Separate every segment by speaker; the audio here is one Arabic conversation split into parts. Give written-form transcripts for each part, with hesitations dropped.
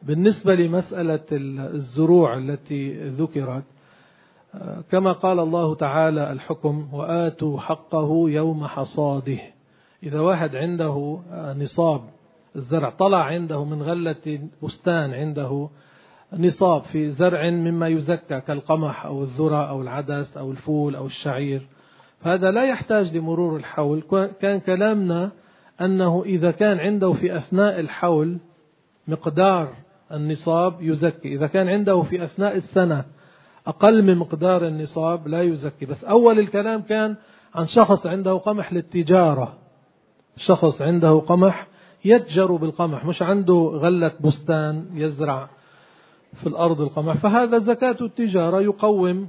Speaker 1: بالنسبة لمسألة الزروع التي ذكرت، كما قال الله تعالى الحكم وآتوا حقه يوم حصاده. إذا واحد عنده نصاب الزرع، طلع عنده من غلة بستان عنده نصاب في زرع مما يزكى كالقمح أو الذرة أو العدس أو الفول أو الشعير، فهذا لا يحتاج لمرور الحول. كان كلامنا أنه إذا كان عنده في أثناء الحول مقدار النصاب يزكي، إذا كان عنده في أثناء السنة أقل من مقدار النصاب لا يزكي. بس أول الكلام كان عن شخص عنده قمح للتجارة، شخص عنده قمح يتجر بالقمح، مش عنده غلة بستان يزرع في الأرض القمح، فهذا زكاة التجارة يقوم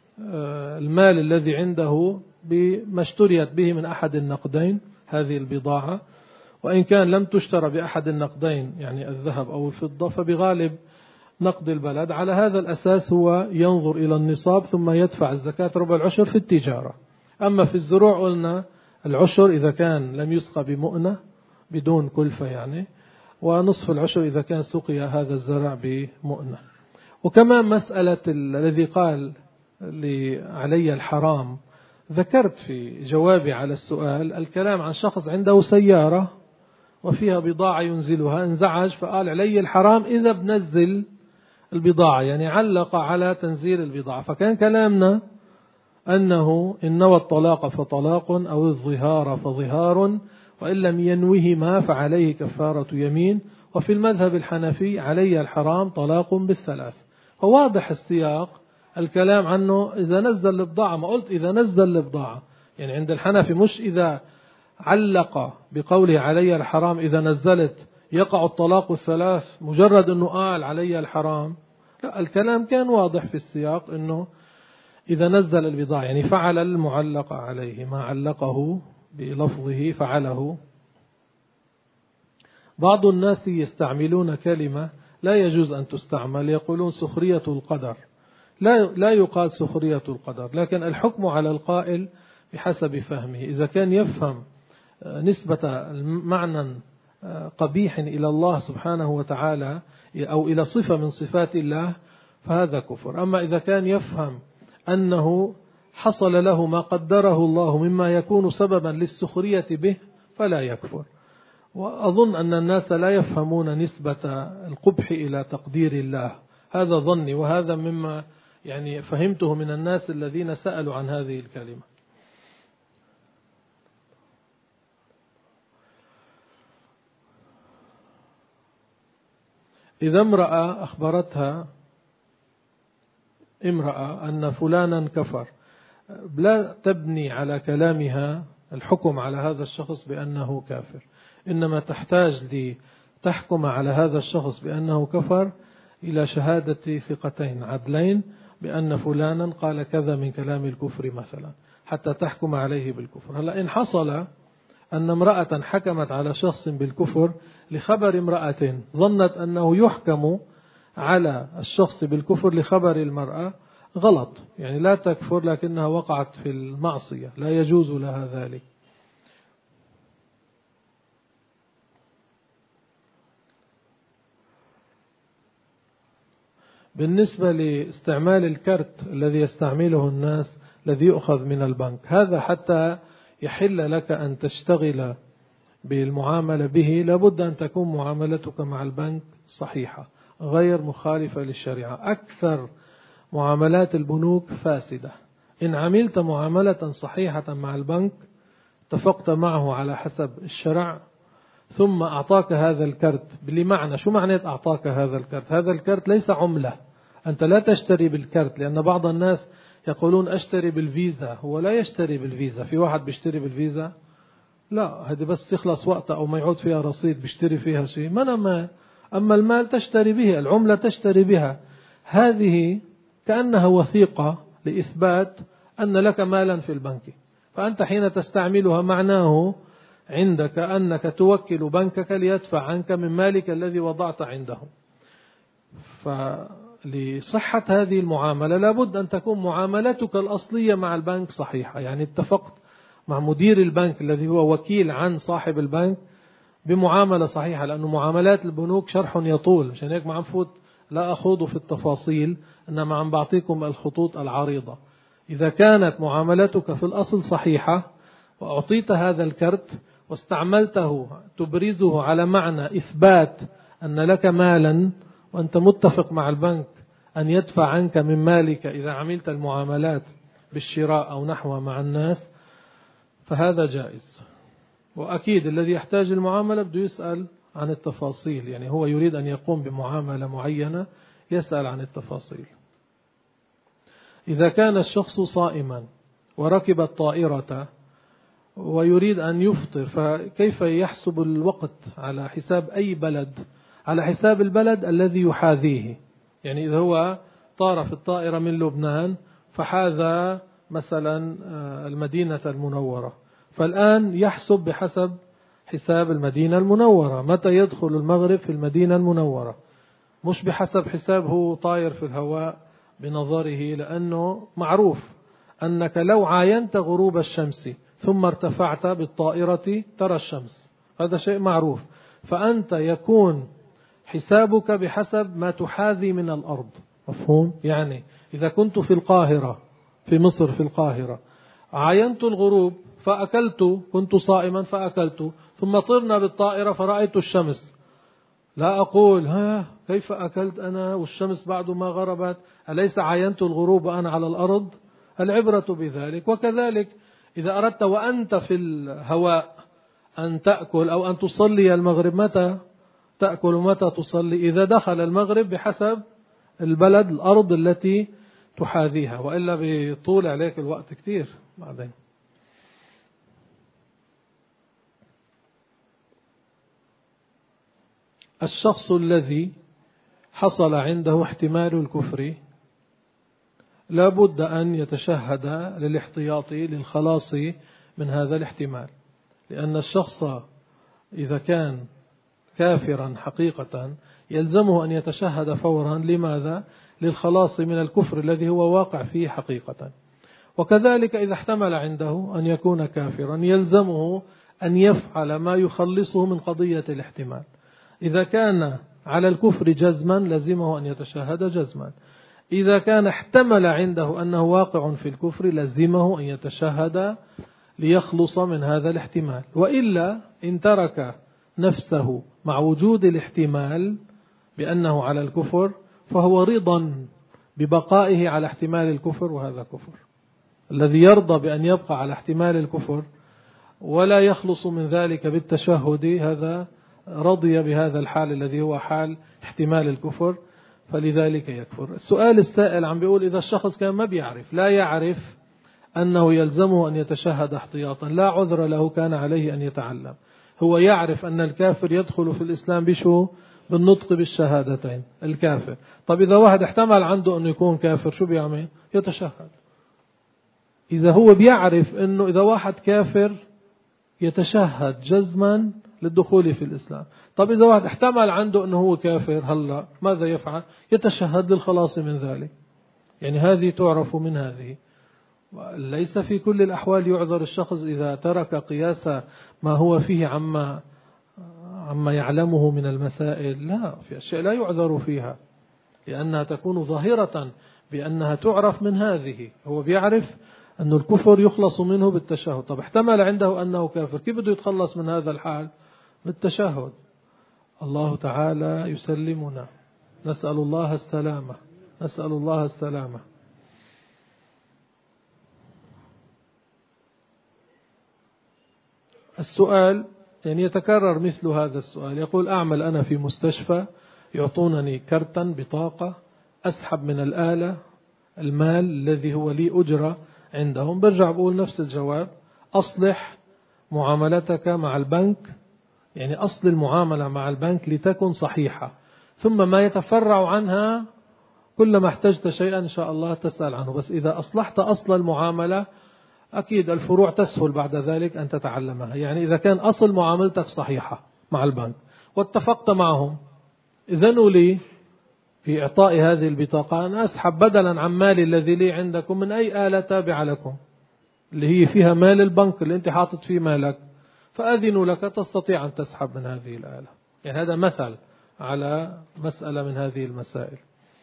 Speaker 1: المال الذي عنده بما اشتريت به من أحد النقدين هذه البضاعة، وإن كان لم تشترى بأحد النقدين يعني الذهب أو الفضة فبغالب نقد البلد. على هذا الأساس هو ينظر إلى النصاب ثم يدفع الزكاة ربع العشر في التجارة. أما في الزروع قلنا العشر إذا كان لم يسقى بمؤنة بدون كلفة يعني، ونصف العشر إذا كان سقي هذا الزرع بمؤنة. وكمان مسألة الذي قال لي علي الحرام، ذكرت في جوابي على السؤال الكلام عن شخص عنده سيارة وفيها بضاعة ينزلها، انزعج فقال علي الحرام إذا بنزل البضاعة، يعني علق على تنزيل البضاعة. فكان كلامنا أنه إن نوى الطلاق فطلاق أو الظهار فظهار، وإن لم ينوهما فعليه كفارة يمين. وفي المذهب الحنفي علي الحرام طلاق بالثلاث. فواضح السياق الكلام عنه إذا نزل البضاعة، ما قلت إذا نزل البضاعة، يعني عند الحنفي مش إذا علق بقوله علي الحرام إذا نزلت يقع الطلاق الثلاث مجرد أنه قال علي الحرام، لا، الكلام كان واضح في السياق أنه إذا نزل البضاعة يعني فعل المعلق عليه ما علقه بلفظه فعله. بعض الناس يستعملون كلمة لا يجوز أن تستعمل، يقولون سخرية القدر. لا يقال سخرية القدر، لكن الحكم على القائل بحسب فهمه. إذا كان يفهم نسبة معنى قبيح إلى الله سبحانه وتعالى أو إلى صفة من صفات الله فهذا كفر. أما إذا كان يفهم أنه حصل له ما قدره الله مما يكون سببا للسخرية به فلا يكفر. وأظن أن الناس لا يفهمون نسبة القبح إلى تقدير الله، هذا ظني، وهذا مما يعني فهمته من الناس الذين سألوا عن هذه الكلمة. إذا امرأة أخبرتها امرأة أن فلانا كفر، لا تبني على كلامها الحكم على هذا الشخص بأنه كافر، إنما تحتاج لتحكم على هذا الشخص بأنه كفر إلى شهادة ثقتين عدلين بأن فلانا قال كذا من كلام الكفر مثلا حتى تحكم عليه بالكفر. هلا إن حصل أن امرأة حكمت على شخص بالكفر لخبر امرأة ظنت أنه يحكم على الشخص بالكفر لخبر المرأة، غلط، يعني لا تكفر لكنها وقعت في المعصية، لا يجوز لها ذلك. بالنسبة لاستعمال الكرت الذي يستعمله الناس الذي يؤخذ من البنك، هذا حتى يحل لك أن تشتغل بالمعاملة به لابد أن تكون معاملتك مع البنك صحيحة غير مخالفة للشريعة. أكثر معاملات البنوك فاسدة. إن عملت معاملة صحيحة مع البنك اتفقت معه على حسب الشرع ثم أعطاك هذا الكرت، بمعنى شو معنى أعطاك هذا الكرت؟ هذا الكرت ليس عملة، أنت لا تشتري بالكرت، لأن بعض الناس يقولون أشتري بالفيزا، هو لا يشتري بالفيزا. في واحد بيشتري بالفيزا؟ لا، هذه بس يخلص وقتها أو ما يعود فيها رصيد بيشتري فيها شيء، ما مال. أما المال تشتري به، العملة تشتري بها، هذه كأنها وثيقة لإثبات أن لك مالا في البنك، فأنت حين تستعملها معناه عندك أنك توكل بنكك ليدفع عنك من مالك الذي وضعت عنده. فلصحة هذه المعاملة لابد أن تكون معاملتك الأصلية مع البنك صحيحة، يعني اتفقت مع مدير البنك الذي هو وكيل عن صاحب البنك بمعاملة صحيحة، لأنه معاملات البنوك شرح يطول، عشان هيك ما عم فوت لا أخوض في التفاصيل، إنما عم بعطيكم الخطوط العريضة. إذا كانت معاملتك في الأصل صحيحة وأعطيت هذا الكرت واستعملته تبرزه على معنى إثبات أن لك مالا وأنت متفق مع البنك أن يدفع عنك من مالك إذا عملت المعاملات بالشراء أو نحو مع الناس، فهذا جائز. وأكيد الذي يحتاج المعاملة بده يسأل عن التفاصيل، يعني هو يريد أن يقوم بمعاملة معينة يسأل عن التفاصيل. إذا كان الشخص صائما وركب الطائرة ويريد أن يفطر، فكيف يحسب الوقت على حساب أي بلد؟ على حساب البلد الذي يحاذيه. يعني إذا هو طار في الطائرة من لبنان فحاذى مثلا المدينة المنورة، فالآن يحسب بحسب حساب المدينة المنورة، متى يدخل المغرب في المدينة المنورة، مش بحسب حسابه طاير في الهواء بنظره، لأنه معروف أنك لو عاينت غروب الشمس ثم ارتفعت بالطائرة ترى الشمس، هذا شيء معروف. فأنت يكون حسابك بحسب ما تحاذي من الأرض، مفهوم؟ يعني إذا كنت في القاهرة في مصر في القاهرة عاينت الغروب فأكلت، كنت صائما فأكلت، ثم طرنا بالطائرة فرأيت الشمس، لا أقول كيف أكلت أنا والشمس بعد ما غربت، أليس عاينت الغروب وأنا على الأرض؟ العبرة بذلك. وكذلك إذا أردت وأنت في الهواء أن تأكل أو أن تصلي المغرب، متى تأكل ومتى تصلي؟ إذا دخل المغرب بحسب البلد الأرض التي تحاذيها، وإلا بيطول عليك الوقت كتير بعدين. الشخص الذي حصل عنده احتمال الكفر لا بد أن يتشهد للاحتياط للخلاص من هذا الاحتمال، لأن الشخص إذا كان كافرا حقيقة يلزمه أن يتشهد فورا. لماذا؟ للخلاص من الكفر الذي هو واقع فيه حقيقة. وكذلك إذا احتمل عنده أن يكون كافرا يلزمه أن يفعل ما يخلصه من قضية الاحتمال. إذا كان على الكفر جزما لزمه أن يتشهد جزما، إذا كان احتمل عنده أنه واقع في الكفر لزمه أن يتشهد ليخلص من هذا الاحتمال. وإلا إن ترك نفسه مع وجود الاحتمال بأنه على الكفر فهو رضا ببقائه على احتمال الكفر، وهذا كفر. الذي يرضى بأن يبقى على احتمال الكفر ولا يخلص من ذلك بالتشهد هذا رضي بهذا الحال الذي هو حال احتمال الكفر، فلذلك يكفر. السؤال السائل عم بيقول إذا الشخص كان ما بيعرف، لا يعرف أنه يلزمه أن يتشهد احتياطا، لا عذر له، كان عليه أن يتعلم. هو يعرف أن الكافر يدخل في الإسلام بشو؟ بالنطق بالشهادتين الكافر. طب إذا واحد احتمل عنده أنه يكون كافر شو بيعمل؟ يتشهد. إذا هو بيعرف أنه إذا واحد كافر يتشهد جزما للدخول في الإسلام. طب إذا واحد احتمل عنده أنه هو كافر هلأ ماذا يفعل؟ يتشهد للخلاص من ذلك. يعني هذه تعرف من هذه. ليس في كل الأحوال يعذر الشخص إذا ترك قياس ما هو فيه عما يعلمه من المسائل، لا، في أشياء لا يعذر فيها لأنها تكون ظاهرة بأنها تعرف من هذه. هو بيعرف أن الكفر يخلص منه بالتشهد. طب احتمل عنده أنه كافر، كيف بده يتخلص من هذا الحال؟ بالتشهد. الله تعالى يسلمنا، نسأل الله السلامة، نسأل الله السلامة. السؤال يعني يتكرر مثل هذا السؤال، يقول أعمل أنا في مستشفى، يعطونني كرتا بطاقة أسحب من الآلة المال الذي هو لي أجرة عندهم. برجع بقول نفس الجواب، أصلح معاملتك مع البنك، يعني أصل المعاملة مع البنك لتكن صحيحة، ثم ما يتفرع عنها كلما احتجت شيئا إن شاء الله تسأل عنه. بس إذا أصلحت أصل المعاملة أكيد الفروع تسهل بعد ذلك أن تتعلمها. يعني إذا كان أصل معاملتك صحيحة مع البنك واتفقت معهم، إذنوا لي في إعطاء هذه البطاقة أن أسحب بدلا عن مالي الذي لي عندكم من أي آلة تابعة لكم اللي هي فيها مال البنك اللي أنت حاطط فيه مالك، فأذن لك تستطيع أن تسحب من هذه الآلة. يعني هذا مثل على مسألة من هذه المسائل.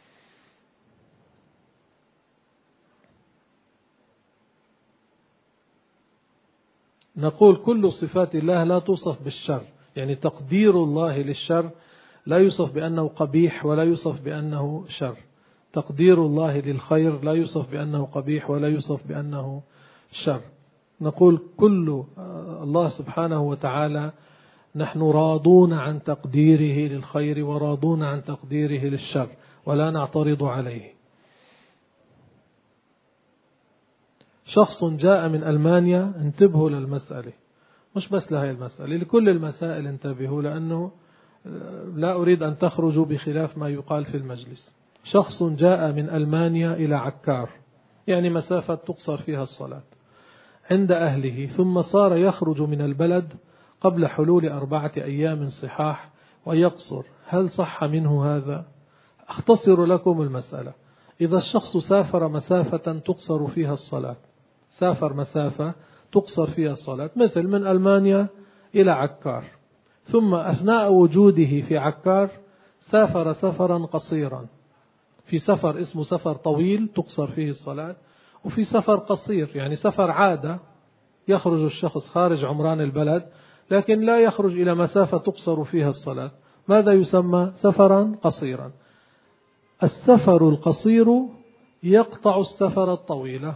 Speaker 1: نقول كل صفات الله لا توصف بالشر، يعني تقدير الله للشر لا يوصف بأنه قبيح ولا يوصف بأنه شر. تقدير الله للخير لا يوصف بأنه قبيح ولا يوصف بأنه شر. نقول كل الله سبحانه وتعالى نحن راضون عن تقديره للخير وراضون عن تقديره للشر ولا نعترض عليه. شخص جاء من ألمانيا، انتبهوا للمسألة، مش بس لهذه المسألة، لكل المسائل انتبهوا، لأنه لا أريد أن تخرجوا بخلاف ما يقال في المجلس. شخص جاء من ألمانيا إلى عكار، يعني مسافة تقصر فيها الصلاة عند أهله، ثم صار يخرج من البلد قبل حلول 4 أيام صحاح ويقصر. هل صح منه هذا؟ أختصر لكم المسألة. إذا الشخص سافر مسافة تقصر فيها الصلاة، سافر مسافة تقصر فيها الصلاة، مثل من ألمانيا إلى عكار، ثم أثناء وجوده في عكار سافر سفرا قصيرا. في سفر اسمه سفر طويل تقصر فيه الصلاة، وفي سفر قصير يعني سفر عادة، يخرج الشخص خارج عمران البلد لكن لا يخرج إلى مسافة تقصر فيها الصلاة. ماذا يسمى؟ سفرا قصيرا. السفر القصير يقطع السفر الطويل.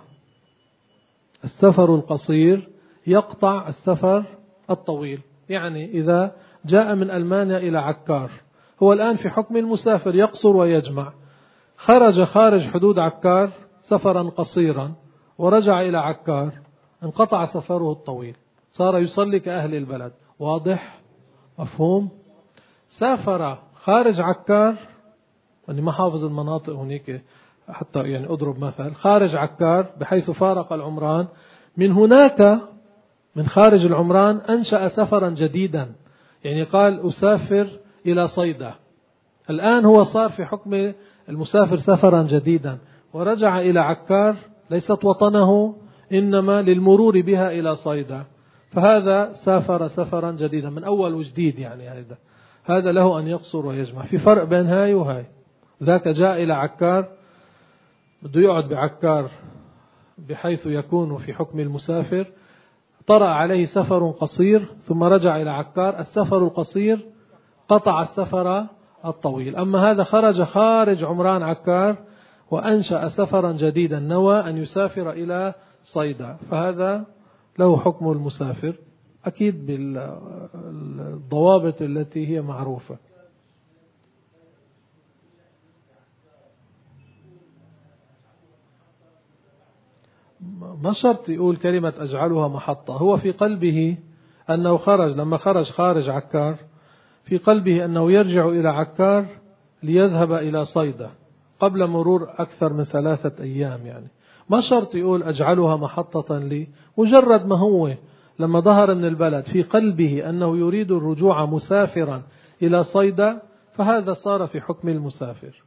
Speaker 1: السفر القصير يقطع السفر الطويل. يعني إذا جاء من ألمانيا إلى عكار، هو الآن في حكم المسافر يقصر ويجمع، خرج خارج حدود عكار سفرا قصيرا ورجع إلى عكار، انقطع سفره الطويل، صار يصلي كأهل البلد. واضح؟ مفهوم؟ سافر خارج عكار، أني ما حافظ المناطق هناك حتى يعني أضرب مثل، خارج عكار بحيث فارق العمران، من هناك من خارج العمران أنشأ سفرا جديدا، يعني قال أسافر إلى صيدا. الآن هو صار في حكم المسافر سفرا جديدا، ورجع إلى عكار ليست وطنه إنما للمرور بها إلى صيدا، فهذا سافر سفرا جديدا من أول وجديد. يعني هذا له أن يقصر ويجمع. في فرق بين هاي وهاي. ذاك جاء إلى عكار بده يقعد بعكار بحيث يكون في حكم المسافر، طرأ عليه سفر قصير ثم رجع إلى عكار، السفر القصير قطع السفر الطويل. أما هذا خرج خارج عمران عكار وأنشأ سفرا جديدا، نوى أن يسافر إلى صيدا، فهذا له حكم المسافر أكيد بالضوابط التي هي معروفة. ما شرط يقول كلمة أجعلها محطة. هو في قلبه أنه خرج، لما خرج خارج عكار في قلبه أنه يرجع إلى عكار ليذهب إلى صيدا قبل مرور أكثر من 3 أيام. يعني ما شرط يقول أجعلها محطة لي، مجرد ما هو لما ظهر من البلد في قلبه أنه يريد الرجوع مسافرا إلى صيدا، فهذا صار في حكم المسافر.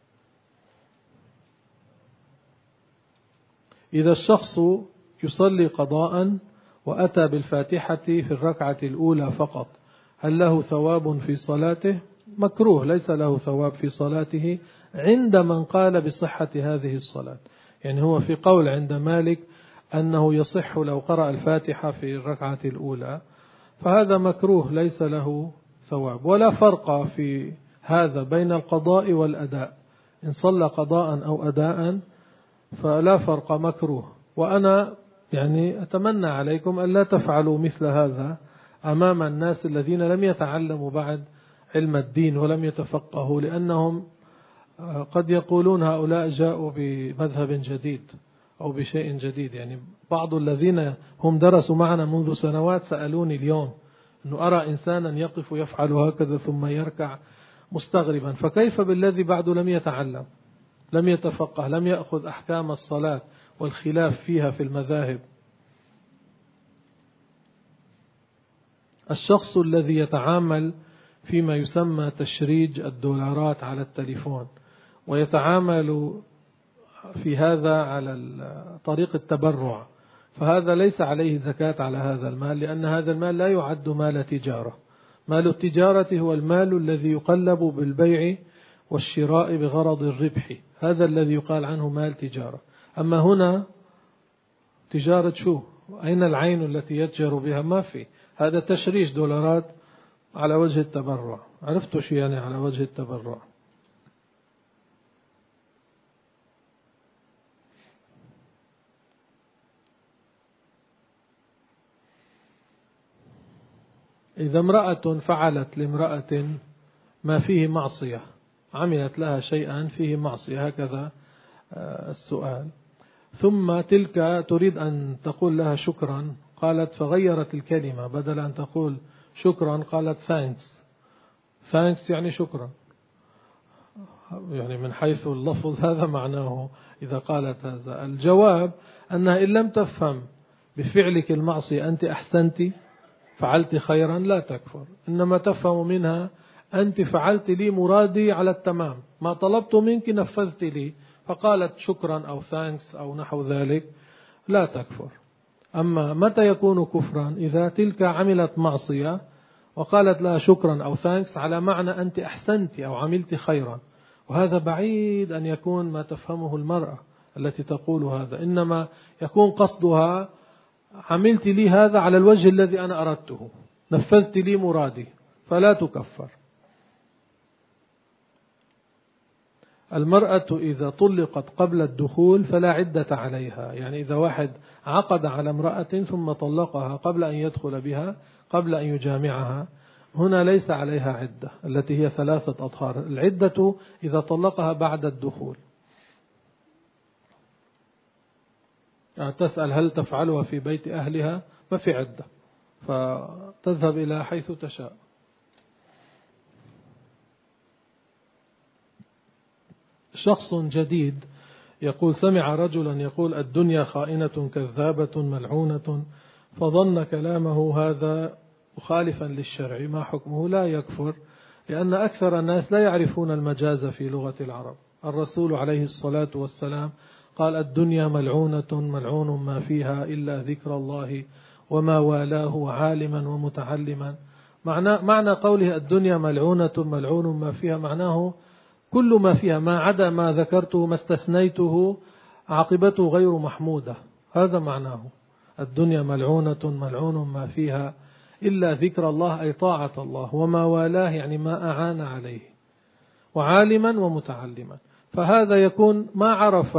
Speaker 1: إذا الشخص يصلي قضاء وأتى بالفاتحة في الركعة الأولى فقط، هل له ثواب في صلاته؟ مكروه، ليس له ثواب في صلاته عند من قال بصحة هذه الصلاة. يعني هو في قول عند مالك أنه يصح لو قرأ الفاتحة في الركعة الأولى، فهذا مكروه ليس له ثواب. ولا فرق في هذا بين القضاء والأداء، إن صلى قضاء أو أداء فلا فرق، مكروه. وأنا يعني أتمنى عليكم أن لا تفعلوا مثل هذا أمام الناس الذين لم يتعلموا بعد علم الدين ولم يتفقهوا، لأنهم قد يقولون هؤلاء جاءوا بمذهب جديد أو بشيء جديد. يعني بعض الذين هم درسوا معنا منذ سنوات سألوني اليوم أنه أرى إنسانا يقف يفعل هكذا ثم يركع مستغربا، فكيف بالذي بعد لم يتعلم، لم يتفقه، لم يأخذ أحكام الصلاة والخلاف فيها في المذاهب. الشخص الذي يتعامل فيما يسمى تشريج الدولارات على التليفون ويتعامل في هذا على طريق التبرع، فهذا ليس عليه زكاة على هذا المال، لأن هذا المال لا يعد مال تجارة. مال التجارة هو المال الذي يقلب بالبيع والشراء بغرض الربح، هذا الذي يقال عنه مال تجارة. أما هنا تجارة شو؟ أين العين التي يتجر بها؟ ما في، هذا تشريش دولارات على وجه التبرع. عرفتوا شو يعني على وجه التبرع؟ إذا امرأة فعلت لامرأة ما فيه معصية، عملت لها شيئا فيه معصية، هكذا السؤال، ثم تلك تريد أن تقول لها شكرا، قالت فغيرت الكلمة، بدل أن تقول شكرا قالت thanks يعني شكرا، يعني من حيث اللفظ هذا معناه إذا قالت هذا. الجواب أنها إن لم تفهم بفعلك المعصية أنت أحسنت، فعلت خيرا، لا تكفر، إنما تفهم منها أنت فعلت لي مرادي على التمام، ما طلبت منك نفذت لي، فقالت شكرا أو ثانكس أو نحو ذلك، لا تكفر. أما متى يكون كفرا؟ إذا تلك عملت معصية وقالت لها شكرا أو ثانكس على معنى أنت أحسنت أو عملت خيرا، وهذا بعيد أن يكون ما تفهمه المرأة التي تقول هذا، إنما يكون قصدها عملت لي هذا على الوجه الذي أنا أردته، نفذت لي مرادي، فلا تكفر. المرأة إذا طلقت قبل الدخول فلا عدة عليها، يعني إذا واحد عقد على امرأة ثم طلقها قبل أن يدخل بها، قبل أن يجامعها، هنا ليس عليها عدة التي هي 3 أطهار. العدة إذا طلقها بعد الدخول. يعني تسأل هل تفعلها في بيت أهلها؟ ما في عدة، فتذهب إلى حيث تشاء. شخص جديد يقول سمع رجلا يقول الدنيا خائنة كذابة ملعونة، فظن كلامه هذا مخالفا للشرع، ما حكمه؟ لا يكفر، لأن أكثر الناس لا يعرفون المجاز في لغة العرب. الرسول عليه الصلاة والسلام قال الدنيا ملعونة ملعون ما فيها إلا ذكر الله وما والاه عالما ومتعلما. معنى قوله الدنيا ملعونة ملعون ما فيها، معناه كل ما فيها ما عدا ما ذكرته ما استثنيته عاقبته غير محمودة، هذا معناه. الدنيا ملعونة ملعون ما فيها إلا ذكر الله أي طاعة الله، وما والاه يعني ما أعان عليه، وعالما ومتعلما. فهذا يكون ما عرف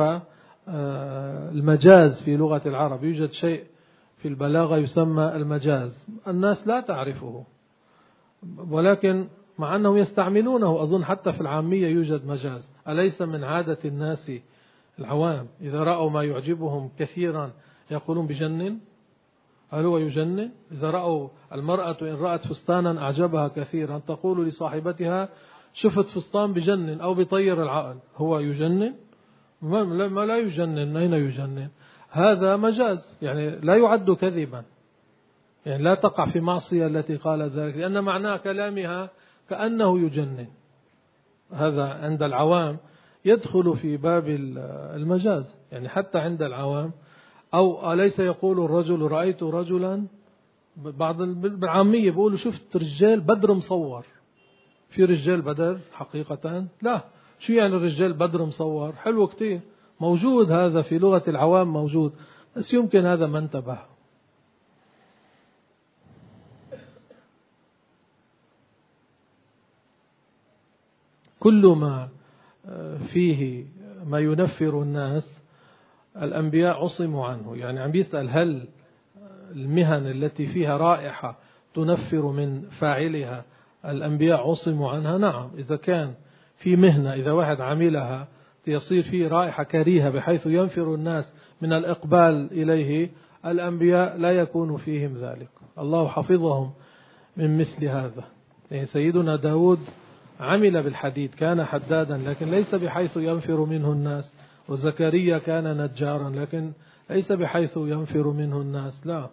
Speaker 1: المجاز في لغة العرب. يوجد شيء في البلاغة يسمى المجاز، الناس لا تعرفه، ولكن مع أنهم يستعملونه. أظن حتى في العامية يوجد مجاز. أليس من عادة الناس العوام إذا رأوا ما يعجبهم كثيرا يقولون بجنن؟ هل هو يجنن؟ إذا رأوا المرأة إن رأت فستانا أعجبها كثيرا تقول لصاحبتها شفت فستان بجنن أو بطير العقل، هو يجنن؟ ما لا يجنن، أين يجنن؟ هذا مجاز، يعني لا يعد كذبا، يعني لا تقع في معصية التي قال ذلك، لأن معنى كلامها كأنه يجنن. هذا عند العوام يدخل في باب المجاز، يعني حتى عند العوام. أو أليس يقول الرجل رأيت رجلا، بعض بالعامية بيقولوا شفت رجال بدر مصور. في رجال بدر حقيقة؟ لا. شو يعني الرجال بدر مصور؟ حلو كتير، موجود هذا في لغة العوام موجود، بس يمكن هذا ما انتبه. كل ما فيه ما ينفر الناس الأنبياء عصموا عنه. يعني عم بيسأل هل المهن التي فيها رائحة تنفر من فاعلها الأنبياء عصموا عنها؟ نعم. إذا كان في مهنة إذا واحد عملها يصير فيه رائحة كريهة بحيث ينفر الناس من الإقبال إليه، الأنبياء لا يكون فيهم ذلك، الله حفظهم من مثل هذا. يعني سيدنا داود عمل بالحديد، كان حدادا لكن ليس بحيث ينفر منه الناس، وزكريا كان نجارا لكن ليس بحيث ينفر منه الناس، لا.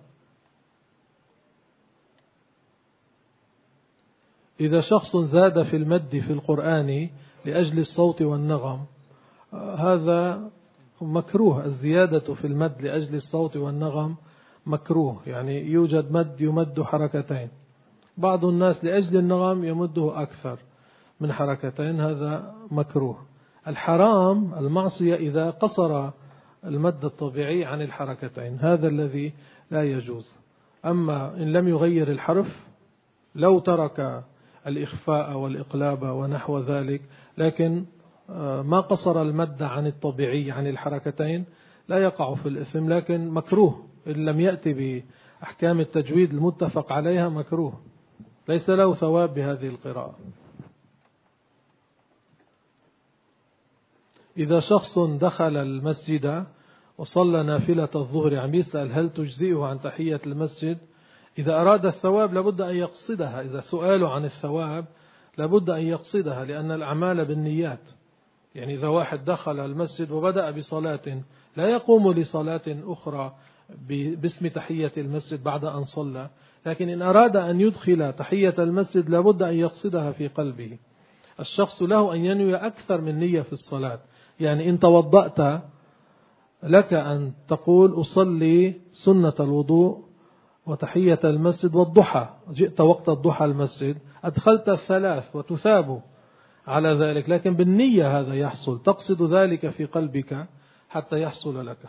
Speaker 1: إذا شخص زاد في المد في القرآن لأجل الصوت والنغم، هذا مكروه الزيادة في المد لأجل الصوت والنغم مكروه، يعني يوجد مد يمد حركتين، بعض الناس لأجل النغم يمده أكثر من حركتين، هذا مكروه. الحرام المعصية إذا قصر المد الطبيعي عن الحركتين، هذا الذي لا يجوز. أما إن لم يغير الحرف، لو ترك الإخفاء والإقلاب ونحو ذلك، لكن ما قصر المد عن الطبيعي عن الحركتين، لا يقع في الإثم، لكن مكروه إن لم يأتي بأحكام التجويد المتفق عليها، مكروه ليس له ثواب بهذه القراءة. إذا شخص دخل المسجد وصلى نافلة الظهر، عم يسأل هل تجزئه عن تحية المسجد؟ إذا أراد الثواب لابد أن يقصدها، إذا سؤاله عن الثواب لابد أن يقصدها، لأن الأعمال بالنيات. يعني إذا واحد دخل المسجد وبدأ بصلاة، لا يقوم لصلاة أخرى باسم تحية المسجد بعد أن صلى، لكن إن أراد أن يدخل تحية المسجد لابد أن يقصدها في قلبه. الشخص له أن ينوي أكثر من نية في الصلاة، يعني إن توضأت لك أن تقول أصلي سنة الوضوء وتحية المسجد والضحى، جئت وقت الضحى المسجد، أدخلت الثلاث وتثاب على ذلك، لكن بالنية هذا يحصل، تقصد ذلك في قلبك حتى يحصل لك.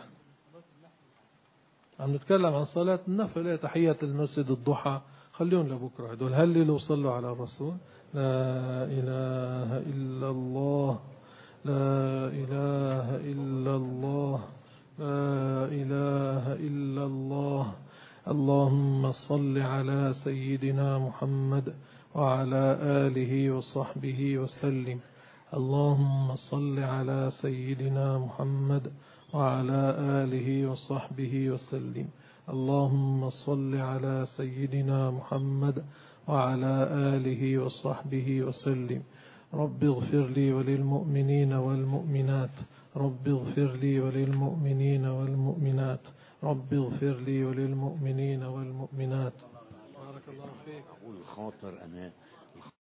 Speaker 1: عم نتكلم عن صلاة النفل، تحية المسجد، الضحى، خليهم لبكرة هدول. هللوا وصلوا على الرسول. لا إله إلا الله، لا إله إلا الله، لا إله إلا الله. اللهم صل على سيدنا محمد وعلى آله وصحبه وسلم. اللهم صل على سيدنا محمد وعلى آله وصحبه وسلم. اللهم صل على سيدنا محمد وعلى آله وصحبه وسلم. رب اغفر لي وللمؤمنين والمؤمنات، رب اغفر لي وللمؤمنين والمؤمنات، رب اغفر لي وللمؤمنين والمؤمنات. بارك الله فيك.